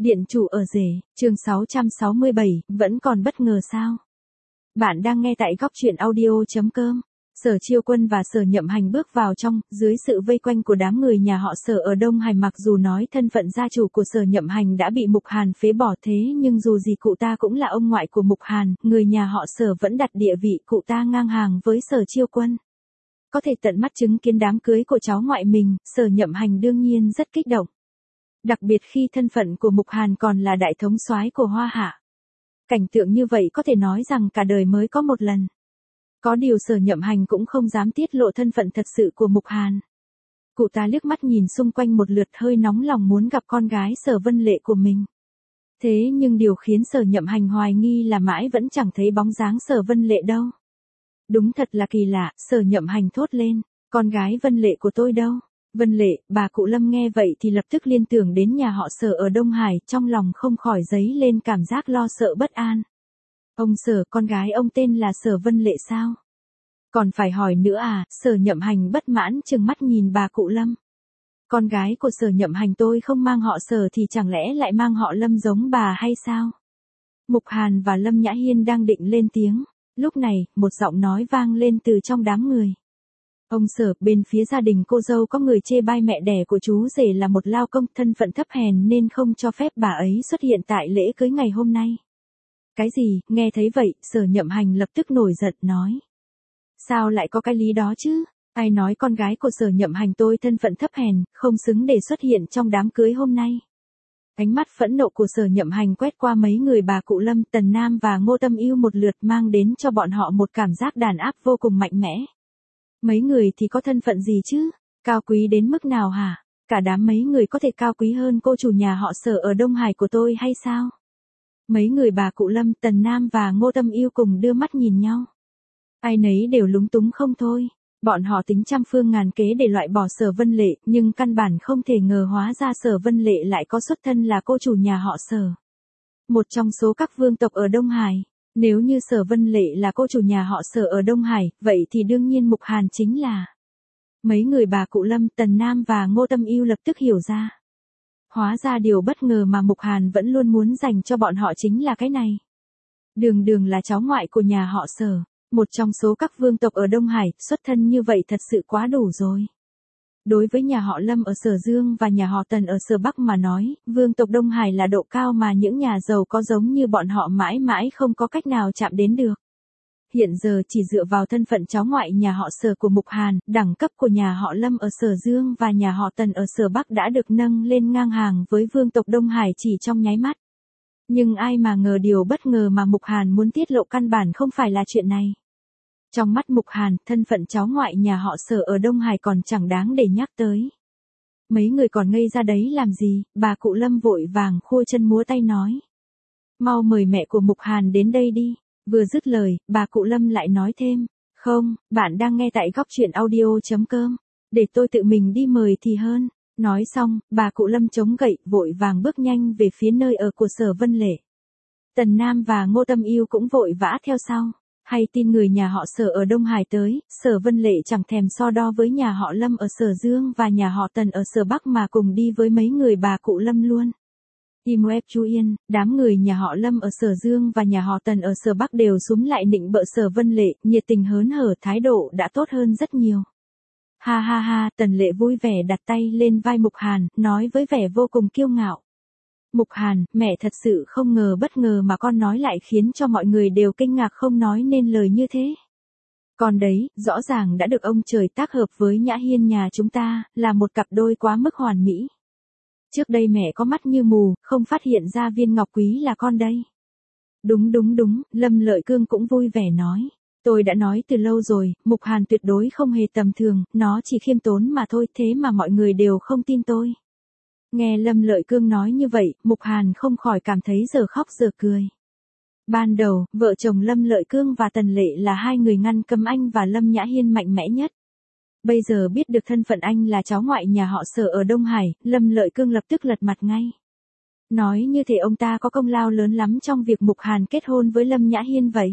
Điện chủ ở rể, chương 667, vẫn còn bất ngờ sao? Bạn đang nghe tại góc truyện audio.com. Sở Chiêu Quân và Sở Nhậm Hành bước vào trong, dưới sự vây quanh của đám người nhà họ Sở ở Đông Hải. Mặc dù nói thân phận gia chủ của Sở Nhậm Hành đã bị Mục Hàn phế bỏ, thế nhưng dù gì cụ ta cũng là ông ngoại của Mục Hàn, người nhà họ Sở vẫn đặt địa vị cụ ta ngang hàng với Sở Chiêu Quân. Có thể tận mắt chứng kiến đám cưới của cháu ngoại mình, Sở Nhậm Hành đương nhiên rất kích động. Đặc biệt khi thân phận của Mục Hàn còn là đại thống soái của Hoa Hạ. Cảnh tượng như vậy có thể nói rằng cả đời mới có một lần. Có điều Sở Nhậm Hành cũng không dám tiết lộ thân phận thật sự của Mục Hàn. Cụ ta liếc mắt nhìn xung quanh một lượt, hơi nóng lòng muốn gặp con gái Sở Vân Lệ của mình. Thế nhưng điều khiến Sở Nhậm Hành hoài nghi là mãi vẫn chẳng thấy bóng dáng Sở Vân Lệ đâu. Đúng thật là kỳ lạ, Sở Nhậm Hành thốt lên, con gái Vân Lệ của tôi đâu? Vân Lệ, bà cụ Lâm nghe vậy thì lập tức liên tưởng đến nhà họ Sở ở Đông Hải, trong lòng không khỏi dấy lên cảm giác lo sợ bất an. Ông Sở, con gái ông tên là Sở Vân Lệ sao? Còn phải hỏi nữa à? Sở Nhậm Hành bất mãn trừng mắt nhìn bà cụ Lâm. Con gái của Sở Nhậm Hành tôi không mang họ Sở thì chẳng lẽ lại mang họ Lâm giống bà hay sao? Mục Hàn và Lâm Nhã Hiên đang định lên tiếng. Lúc này, một giọng nói vang lên từ trong đám người. Ông Sở, bên phía gia đình cô dâu có người chê bai mẹ đẻ của chú rể là một lao công, thân phận thấp hèn nên không cho phép bà ấy xuất hiện tại lễ cưới ngày hôm nay. Cái gì? Nghe thấy vậy, Sở Nhậm Hành lập tức nổi giận nói. Sao lại có cái lý đó chứ? Ai nói con gái của Sở Nhậm Hành tôi thân phận thấp hèn, không xứng để xuất hiện trong đám cưới hôm nay? Ánh mắt phẫn nộ của Sở Nhậm Hành quét qua mấy người bà cụ Lâm, Tần Nam và Ngô Tâm Ưu một lượt, mang đến cho bọn họ một cảm giác đàn áp vô cùng mạnh mẽ. Mấy người thì có thân phận gì chứ? Cao quý đến mức nào hả? Cả đám mấy người có thể cao quý hơn cô chủ nhà họ Sở ở Đông Hải của tôi hay sao? Mấy người bà cụ Lâm, Tần Nam và Ngô Tâm Ưu cùng đưa mắt nhìn nhau. Ai nấy đều lúng túng không thôi. Bọn họ tính trăm phương ngàn kế để loại bỏ Sở Vân Lệ, nhưng căn bản không thể ngờ hóa ra Sở Vân Lệ lại có xuất thân là cô chủ nhà họ Sở. Một trong số các vương tộc ở Đông Hải. Nếu như Sở Vân Lệ là cô chủ nhà họ Sở ở Đông Hải, vậy thì đương nhiên Mục Hàn chính là. Mấy người bà cụ Lâm, Tần Nam và Ngô Tâm Ưu lập tức hiểu ra. Hóa ra điều bất ngờ mà Mục Hàn vẫn luôn muốn dành cho bọn họ chính là cái này. Đường Đường là cháu ngoại của nhà họ Sở, một trong số các vương tộc ở Đông Hải, xuất thân như vậy thật sự quá đủ rồi. Đối với nhà họ Lâm ở Sở Dương và nhà họ Tần ở Sở Bắc mà nói, vương tộc Đông Hải là độ cao mà những nhà giàu có giống như bọn họ mãi mãi không có cách nào chạm đến được. Hiện giờ chỉ dựa vào thân phận cháu ngoại nhà họ Sở của Mục Hàn, đẳng cấp của nhà họ Lâm ở Sở Dương và nhà họ Tần ở Sở Bắc đã được nâng lên ngang hàng với vương tộc Đông Hải chỉ trong nháy mắt. Nhưng ai mà ngờ điều bất ngờ mà Mục Hàn muốn tiết lộ căn bản không phải là chuyện này. Trong mắt Mục Hàn, thân phận cháu ngoại nhà họ Sở ở Đông Hải còn chẳng đáng để nhắc tới. Mấy người còn ngây ra đấy làm gì? Bà cụ Lâm vội vàng khua chân múa tay nói. Mau mời mẹ của Mục Hàn đến đây đi. Vừa dứt lời, bà cụ Lâm lại nói thêm. Không, bạn đang nghe tại góc truyện audio.com. Để tôi tự mình đi mời thì hơn. Nói xong, bà cụ Lâm chống gậy, vội vàng bước nhanh về phía nơi ở của Sở Vân Lệ. Tần Nam và Ngô Tâm Ưu cũng vội vã theo sau. Hay tin người nhà họ Sở ở Đông Hải tới, Sở Vân Lệ chẳng thèm so đo với nhà họ Lâm ở Sở Dương và nhà họ Tần ở Sở Bắc mà cùng đi với mấy người bà cụ Lâm luôn. Im web chú yên, đám người nhà họ Lâm ở Sở Dương và nhà họ Tần ở Sở Bắc đều xúm lại nịnh bợ Sở Vân Lệ, nhiệt tình hớn hở, thái độ đã tốt hơn rất nhiều. Ha ha ha, Tần Lệ vui vẻ đặt tay lên vai Mục Hàn, nói với vẻ vô cùng kiêu ngạo. Mục Hàn, mẹ thật sự không ngờ, bất ngờ mà con nói lại khiến cho mọi người đều kinh ngạc không nói nên lời như thế. Con đấy, rõ ràng đã được ông trời tác hợp với Nhã Hiên nhà chúng ta, là một cặp đôi quá mức hoàn mỹ. Trước đây mẹ có mắt như mù, không phát hiện ra viên ngọc quý là con đây. Đúng, Lâm Lợi Cương cũng vui vẻ nói. Tôi đã nói từ lâu rồi, Mục Hàn tuyệt đối không hề tầm thường, nó chỉ khiêm tốn mà thôi, thế mà mọi người đều không tin tôi. Nghe Lâm Lợi Cương nói như vậy, Mục Hàn không khỏi cảm thấy giờ khóc giờ cười. Ban đầu, vợ chồng Lâm Lợi Cương và Tần Lệ là hai người ngăn cấm anh và Lâm Nhã Hiên mạnh mẽ nhất. Bây giờ biết được thân phận anh là cháu ngoại nhà họ Sở ở Đông Hải, Lâm Lợi Cương lập tức lật mặt ngay. Nói như thể ông ta có công lao lớn lắm trong việc Mục Hàn kết hôn với Lâm Nhã Hiên vậy.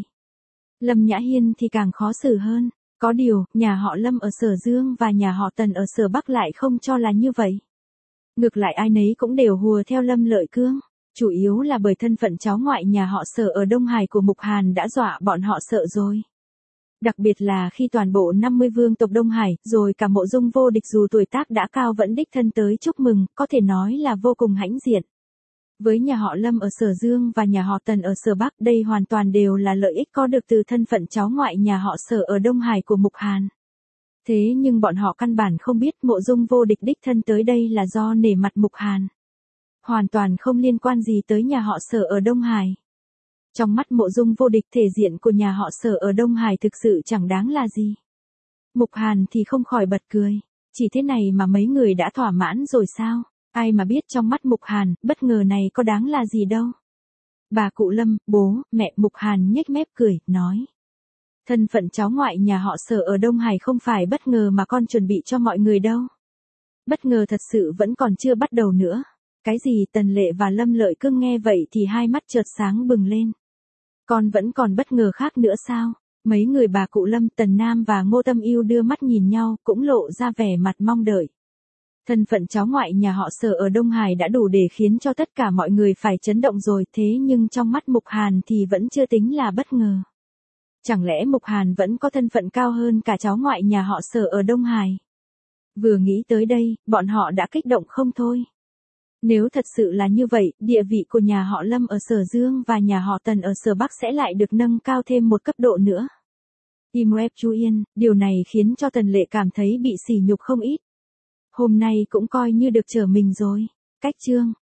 Lâm Nhã Hiên thì càng khó xử hơn. Có điều, nhà họ Lâm ở Sở Dương và nhà họ Tần ở Sở Bắc lại không cho là như vậy. Ngược lại ai nấy cũng đều hùa theo Lâm Lợi Cương. Chủ yếu là bởi thân phận cháu ngoại nhà họ Sở ở Đông Hải của Mục Hàn đã dọa bọn họ sợ rồi. Đặc biệt là khi toàn bộ 50 vương tộc Đông Hải, rồi cả Mộ Dung Vô Địch dù tuổi tác đã cao vẫn đích thân tới chúc mừng, có thể nói là vô cùng hãnh diện. Với nhà họ Lâm ở Sở Dương và nhà họ Tần ở Sở Bắc, đây hoàn toàn đều là lợi ích có được từ thân phận cháu ngoại nhà họ Sở ở Đông Hải của Mục Hàn. Thế nhưng bọn họ căn bản không biết Mộ Dung Vô Địch đích thân tới đây là do nể mặt Mục Hàn. Hoàn toàn không liên quan gì tới nhà họ Sở ở Đông Hải. Trong mắt Mộ Dung Vô Địch, thể diện của nhà họ Sở ở Đông Hải thực sự chẳng đáng là gì. Mục Hàn thì không khỏi bật cười. Chỉ thế này mà mấy người đã thỏa mãn rồi sao? Ai mà biết trong mắt Mục Hàn, bất ngờ này có đáng là gì đâu. Bà cụ Lâm, bố, mẹ Mục Hàn nhếch mép cười, nói. Thân phận cháu ngoại nhà họ Sở ở Đông Hải không phải bất ngờ mà con chuẩn bị cho mọi người đâu. Bất ngờ thật sự vẫn còn chưa bắt đầu nữa. Cái gì? Tần Lệ và Lâm Lợi Cương nghe vậy thì hai mắt chợt sáng bừng lên. Con vẫn còn bất ngờ khác nữa sao? Mấy người bà cụ Lâm, Tần Nam và Ngô Tâm Yêu đưa mắt nhìn nhau, cũng lộ ra vẻ mặt mong đợi. Thân phận cháu ngoại nhà họ Sở ở Đông Hải đã đủ để khiến cho tất cả mọi người phải chấn động rồi, thế nhưng trong mắt Mục Hàn thì vẫn chưa tính là bất ngờ. Chẳng lẽ Mục Hàn vẫn có thân phận cao hơn cả cháu ngoại nhà họ Sở ở Đông Hải? Vừa nghĩ tới đây, bọn họ đã kích động không thôi. Nếu thật sự là như vậy, địa vị của nhà họ Lâm ở Sở Dương và nhà họ Tần ở Sở Bắc sẽ lại được nâng cao thêm một cấp độ nữa. Im Web Chu Yên, điều này khiến cho Tần Lệ cảm thấy bị sỉ nhục không ít. Hôm nay cũng coi như được trở mình rồi. Cách chương